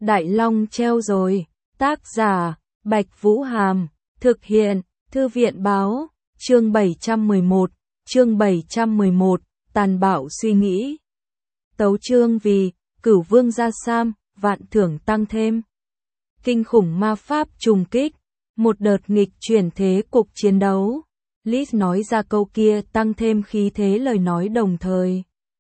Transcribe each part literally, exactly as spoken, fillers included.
Đại Long treo rồi. Tác giả, Bạch Vũ Hàm. Thực hiện, Thư viện Báo. Chương bảy trăm mười một. Chương bảy trăm mười một. Tàn bạo suy nghĩ. Tấu chương vì, Cửu Vương ra Sam, vạn thưởng tăng thêm. Kinh khủng ma pháp trùng kích. Một đợt nghịch chuyển thế cục chiến đấu. Liz nói ra câu kia tăng thêm khí thế lời nói đồng thời.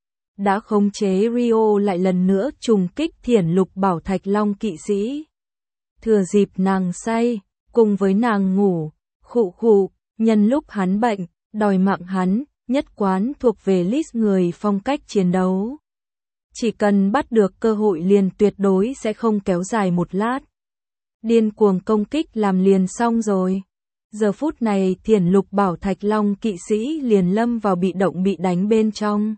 Đã khống chế Rio lại lần nữa trùng kích Thiển Lục Bảo Thạch Long kỵ sĩ. Thừa dịp nàng say, cùng với nàng ngủ, khụ khụ, nhân lúc hắn bệnh, đòi mạng hắn, nhất quán thuộc về Liz người phong cách chiến đấu. Chỉ cần bắt được cơ hội liền tuyệt đối sẽ không kéo dài một lát. Điên cuồng công kích làm liền xong rồi. Giờ phút này Thiển Lục Bảo Thạch Long kỵ sĩ liền lâm vào bị động bị đánh bên trong.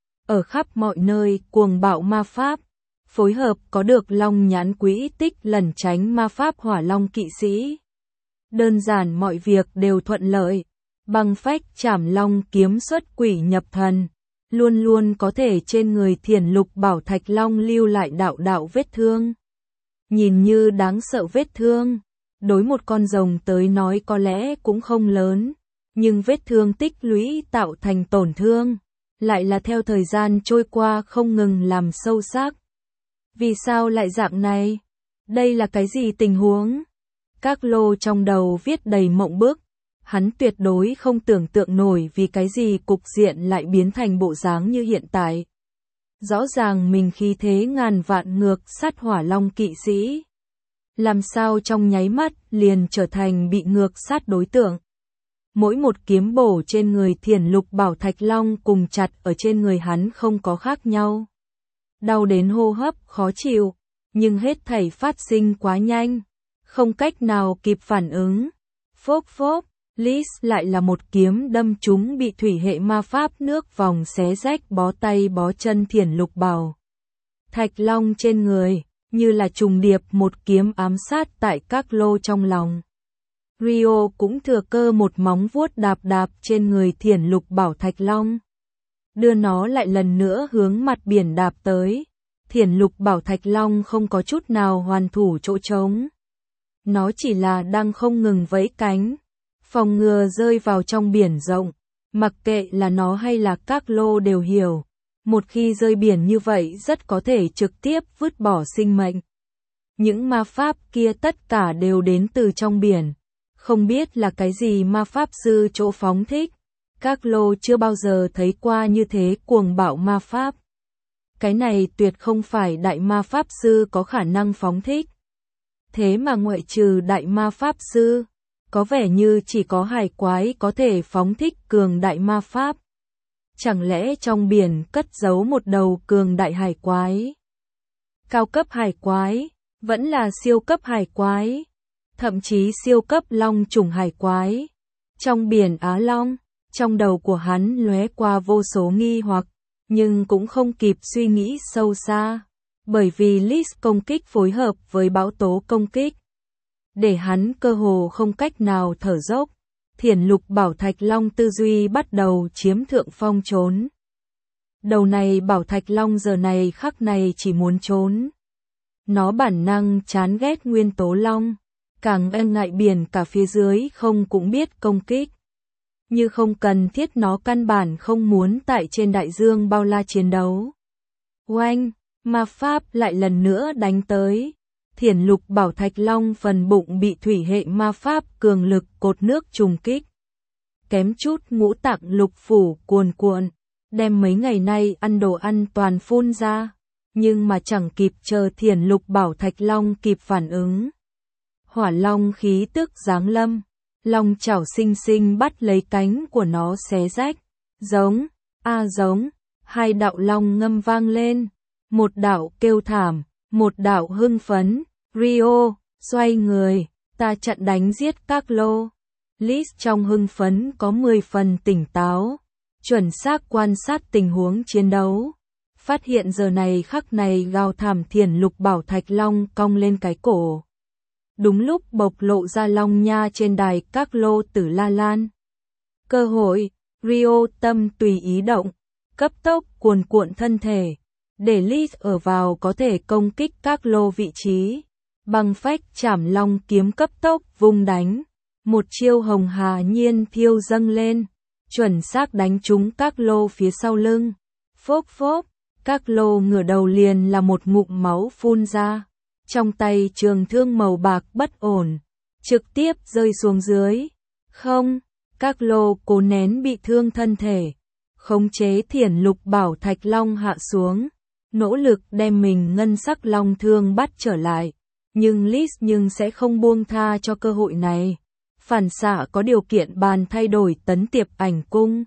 Ở khắp mọi nơi cuồng bạo ma pháp, phối hợp có được long nhãn quỹ tích lẩn tránh ma pháp hỏa long kỵ sĩ. Đơn giản mọi việc đều thuận lợi, băng phách chảm long kiếm xuất quỷ nhập thần, luôn luôn có thể trên người Thiển Lục Bảo Thạch Long lưu lại đạo đạo vết thương. Nhìn như đáng sợ vết thương, đối một con rồng tới nói có lẽ cũng không lớn, nhưng vết thương tích lũy tạo thành tổn thương, lại là theo thời gian trôi qua không ngừng làm sâu sắc. Vì sao lại dạng này? Đây là cái gì tình huống? Các lô trong đầu viết đầy mộng bức, hắn tuyệt đối không tưởng tượng nổi vì cái gì cục diện lại biến thành bộ dáng như hiện tại. Rõ ràng mình khí thế ngàn vạn ngược sát hỏa long kỵ sĩ. Làm sao trong nháy mắt liền trở thành bị ngược sát đối tượng. Mỗi một kiếm bổ trên người Thiển Lục Bảo Thạch Long cùng chặt ở trên người hắn không có khác nhau. Đau đến hô hấp khó chịu, nhưng hết thảy phát sinh quá nhanh, không cách nào kịp phản ứng. Phốc phốc, Liz lại là một kiếm đâm trúng bị thủy hệ ma pháp nước vòng xé rách bó tay bó chân Thiển Lục Bảo Thạch Long trên người, như là trùng điệp một kiếm ám sát tại các lô trong lòng. Rio cũng thừa cơ một móng vuốt đạp đạp trên người Thiển Lục Bảo Thạch Long, đưa nó lại lần nữa hướng mặt biển đạp tới. Thiển Lục Bảo Thạch Long không có chút nào hoàn thủ chỗ trống. Nó chỉ là đang không ngừng vẫy cánh, phòng ngừa rơi vào trong biển rộng. Mặc kệ là nó hay là các lô đều hiểu, một khi rơi biển như vậy rất có thể trực tiếp vứt bỏ sinh mệnh. Những ma pháp kia tất cả đều đến từ trong biển. Không biết là cái gì ma pháp sư chỗ phóng thích. Các lô chưa bao giờ thấy qua như thế cuồng bạo ma pháp. Cái này tuyệt không phải đại ma pháp sư có khả năng phóng thích. Thế mà ngoại trừ đại ma pháp sư, có vẻ như chỉ có hải quái có thể phóng thích cường đại ma pháp. Chẳng lẽ trong biển cất giấu một đầu cường đại hải quái? Cao cấp hải quái, vẫn là siêu cấp hải quái, thậm chí siêu cấp long trùng hải quái. Trong biển Á Long, trong đầu của hắn lóe qua vô số nghi hoặc, nhưng cũng không kịp suy nghĩ sâu xa, bởi vì Liz công kích phối hợp với bão tố công kích, để hắn cơ hồ không cách nào thở dốc. Thiển Lục Bảo Thạch Long tư duy bắt đầu chiếm thượng phong trốn. Đầu này Bảo Thạch Long giờ này khắc này chỉ muốn trốn. Nó bản năng chán ghét nguyên tố long, càng e ngại biển cả phía dưới không cũng biết công kích. Như không cần thiết nó căn bản không muốn tại trên đại dương bao la chiến đấu. Oanh, ma pháp lại lần nữa đánh tới. Thiển Lục Bảo Thạch Long phần bụng bị thủy hệ ma pháp cường lực cột nước trùng kích. Kém chút ngũ tạng lục phủ cuồn cuộn, đem mấy ngày nay ăn đồ ăn toàn phun ra. Nhưng mà chẳng kịp chờ Thiển Lục Bảo Thạch Long kịp phản ứng. Hỏa long khí tức giáng lâm, long chảo xinh xinh bắt lấy cánh của nó xé rách. Giống, a giống, hai đạo long ngâm vang lên. Một đạo kêu thảm, một đạo hưng phấn. Rio, xoay người, ta chặn đánh giết các lô. Liz trong hưng phấn có mười phần tỉnh táo, chuẩn xác quan sát tình huống chiến đấu. Phát hiện giờ này khắc này gào thảm Thiển Lục Bảo Thạch Long cong lên cái cổ. Đúng lúc bộc lộ ra long nha trên đài các lô tử la lan. Cơ hội, Rio tâm tùy ý động, cấp tốc cuồn cuộn thân thể, để Lis ở vào có thể công kích các lô vị trí. Băng phách chảm long kiếm cấp tốc vung đánh, một chiêu hồng hà nhiên thiêu dâng lên, chuẩn xác đánh trúng các lô phía sau lưng. Phốc phốc, các lô ngửa đầu liền là một ngụm máu phun ra, trong tay trường thương màu bạc bất ổn, trực tiếp rơi xuống dưới. Không, các lô cố nén bị thương thân thể, khống chế Thiển Lục Bảo Thạch Long hạ xuống, nỗ lực đem mình ngân sắc long thương bắt trở lại, nhưng Lis nhưng sẽ không buông tha cho cơ hội này. Phản xạ có điều kiện bàn thay đổi tấn tiệp ảnh cung.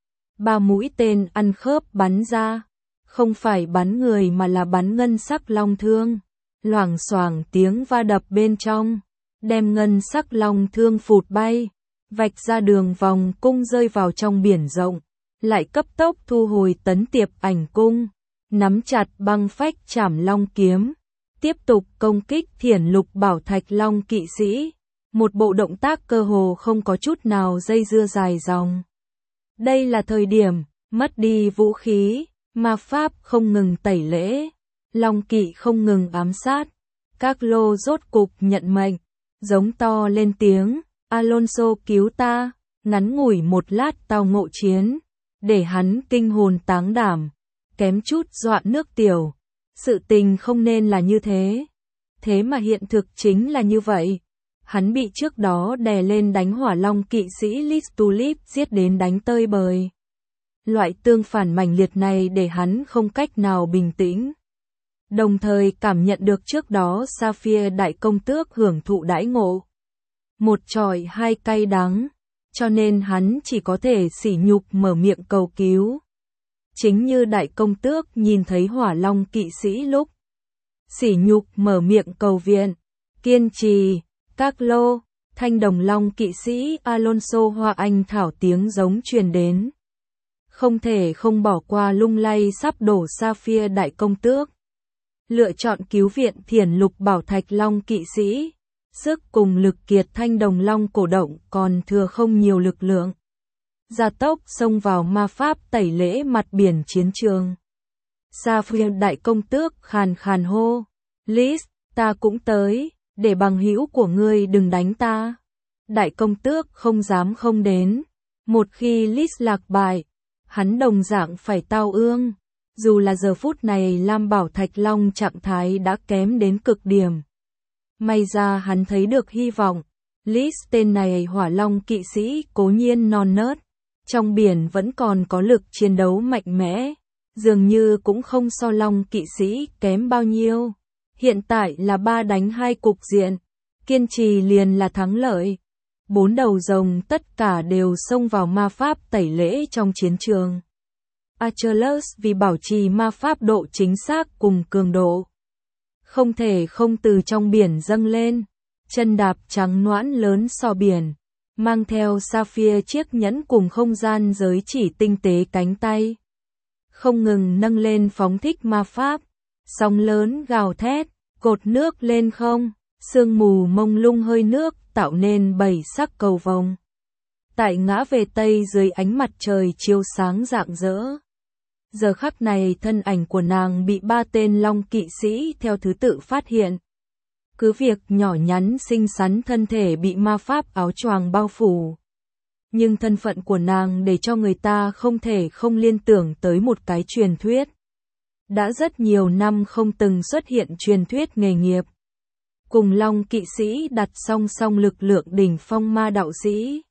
Ba mũi tên ăn khớp bắn ra, không phải bắn người mà là bắn ngân sắc long thương. Loảng xoảng tiếng va đập bên trong, đem ngân sắc long thương phụt bay, vạch ra đường vòng cung rơi vào trong biển rộng, lại cấp tốc thu hồi tấn tiệp ảnh cung, nắm chặt băng phách chảm long kiếm, tiếp tục công kích Thiển Lục Bảo Thạch Long kỵ sĩ, một bộ động tác cơ hồ không có chút nào dây dưa dài dòng. Đây là thời điểm mất đi vũ khí, ma pháp không ngừng tẩy lễ, long kỵ không ngừng ám sát, các lô rốt cục nhận mệnh, giống to lên tiếng, Alonso cứu ta, ngắn ngủi một lát tao ngộ chiến, để hắn kinh hồn táng đảm, kém chút dọa nước tiểu. Sự tình không nên là như thế, thế mà hiện thực chính là như vậy. Hắn bị trước đó đè lên đánh hỏa long kỵ sĩ Lis Tulip giết đến đánh tơi bời. Loại tương phản mãnh liệt này để hắn không cách nào bình tĩnh. Đồng thời cảm nhận được trước đó Sapphire đại công tước hưởng thụ đãi ngộ. Một chọi hai cay đắng, cho nên hắn chỉ có thể sỉ nhục mở miệng cầu cứu. Chính như đại công tước nhìn thấy hỏa long kỵ sĩ lúc sỉ nhục mở miệng cầu viện, kiên trì, các lô, thanh đồng long kỵ sĩ Alonso Hoa Anh thảo tiếng giống truyền đến. Không thể không bỏ qua lung lay sắp đổ Sapphire đại công tước. Lựa chọn cứu viện Thiển Lục Bảo Thạch Long kỵ sĩ, sức cùng lực kiệt thanh đồng long cổ động còn thừa không nhiều lực lượng. Gia tốc xông vào ma pháp tẩy lễ mặt biển chiến trường. Sapphire đại công tước khàn khàn hô, Lis, ta cũng tới, để bằng hữu của ngươi đừng đánh ta. Đại công tước không dám không đến, một khi Lis lạc bại, hắn đồng dạng phải tao ương. Dù là giờ phút này Lam Bảo Thạch Long trạng thái đã kém đến cực điểm. May ra hắn thấy được hy vọng. Lis tên này hỏa long kỵ sĩ cố nhiên non nớt, trong biển vẫn còn có lực chiến đấu mạnh mẽ, dường như cũng không so long kỵ sĩ kém bao nhiêu. Hiện tại là ba đánh hai cục diện, kiên trì liền là thắng lợi. Bốn đầu rồng tất cả đều xông vào ma pháp tẩy lễ trong chiến trường. Achilles vì bảo trì ma pháp độ chính xác cùng cường độ, không thể không từ trong biển dâng lên, chân đạp trắng nõn lớn so biển, mang theo Sapphire chiếc nhẫn cùng không gian giới chỉ tinh tế cánh tay, không ngừng nâng lên phóng thích ma pháp, sóng lớn gào thét, cột nước lên không, sương mù mông lung hơi nước tạo nên bảy sắc cầu vồng. Tại ngã về tây dưới ánh mặt trời chiếu sáng rạng rỡ. Giờ khắc này thân ảnh của nàng bị ba tên long kỵ sĩ theo thứ tự phát hiện. Cứ việc nhỏ nhắn xinh xắn thân thể bị ma pháp áo choàng bao phủ. Nhưng thân phận của nàng để cho người ta không thể không liên tưởng tới một cái truyền thuyết. Đã rất nhiều năm không từng xuất hiện truyền thuyết nghề nghiệp. Cùng long kỵ sĩ đặt song song lực lượng đỉnh phong ma đạo sĩ.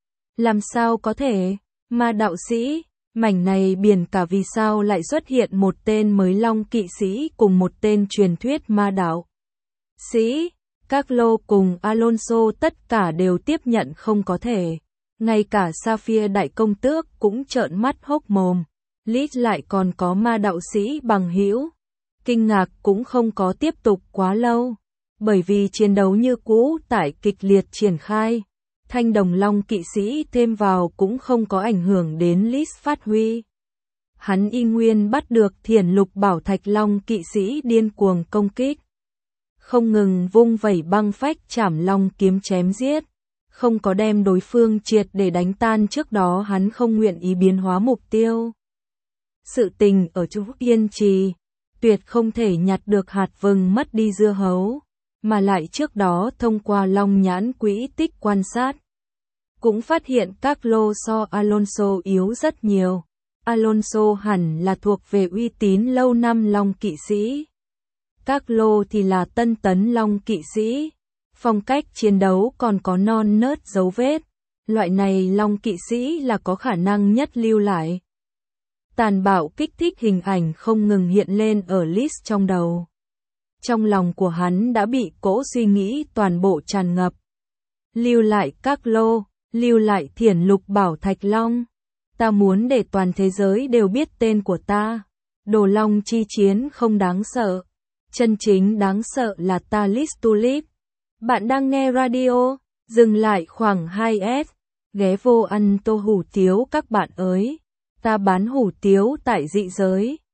Làm sao có thể, ma đạo sĩ, mảnh này biển cả vì sao lại xuất hiện một tên mới long kỵ sĩ cùng một tên truyền thuyết ma đạo sĩ. Các lô cùng Alonso tất cả đều tiếp nhận không có thể. Ngay cả Sapphire đại công tước cũng trợn mắt hốc mồm. Lis lại còn có ma đạo sĩ bằng hữu. Kinh ngạc cũng không có tiếp tục quá lâu. Bởi vì chiến đấu như cũ tại kịch liệt triển khai. Thanh đồng long kỵ sĩ thêm vào cũng không có ảnh hưởng đến Lis phát huy. Hắn y nguyên bắt được Thiển Lục Bảo Thạch Long kỵ sĩ điên cuồng công kích. Không ngừng vung vẩy băng phách chảm long kiếm chém giết. Không có đem đối phương triệt để đánh tan trước đó hắn không nguyện ý biến hóa mục tiêu. Sự tình ở chỗ yên trì, tuyệt không thể nhặt được hạt vừng mất đi dưa hấu, mà lại trước đó thông qua long nhãn quỹ tích quan sát. Cũng phát hiện Carlos so Alonso yếu rất nhiều. Alonso hẳn là thuộc về uy tín lâu năm long kỵ sĩ. Carlos thì là tân tấn long kỵ sĩ. Phong cách chiến đấu còn có non nớt dấu vết. Loại này long kỵ sĩ là có khả năng nhất lưu lại. Tàn bạo kích thích hình ảnh không ngừng hiện lên ở list trong đầu. Trong lòng của hắn đã bị cỗ suy nghĩ toàn bộ tràn ngập. Lưu lại Carlos, lưu lại Thiển Lục Bảo Thạch Long. Ta muốn để toàn thế giới đều biết tên của ta. Đồ long chi chiến không đáng sợ. Chân chính đáng sợ là ta List Tulip. Bạn đang nghe radio, dừng lại khoảng hai S. Ghé vô ăn tô hủ tiếu các bạn ơi. Ta bán hủ tiếu tại dị giới.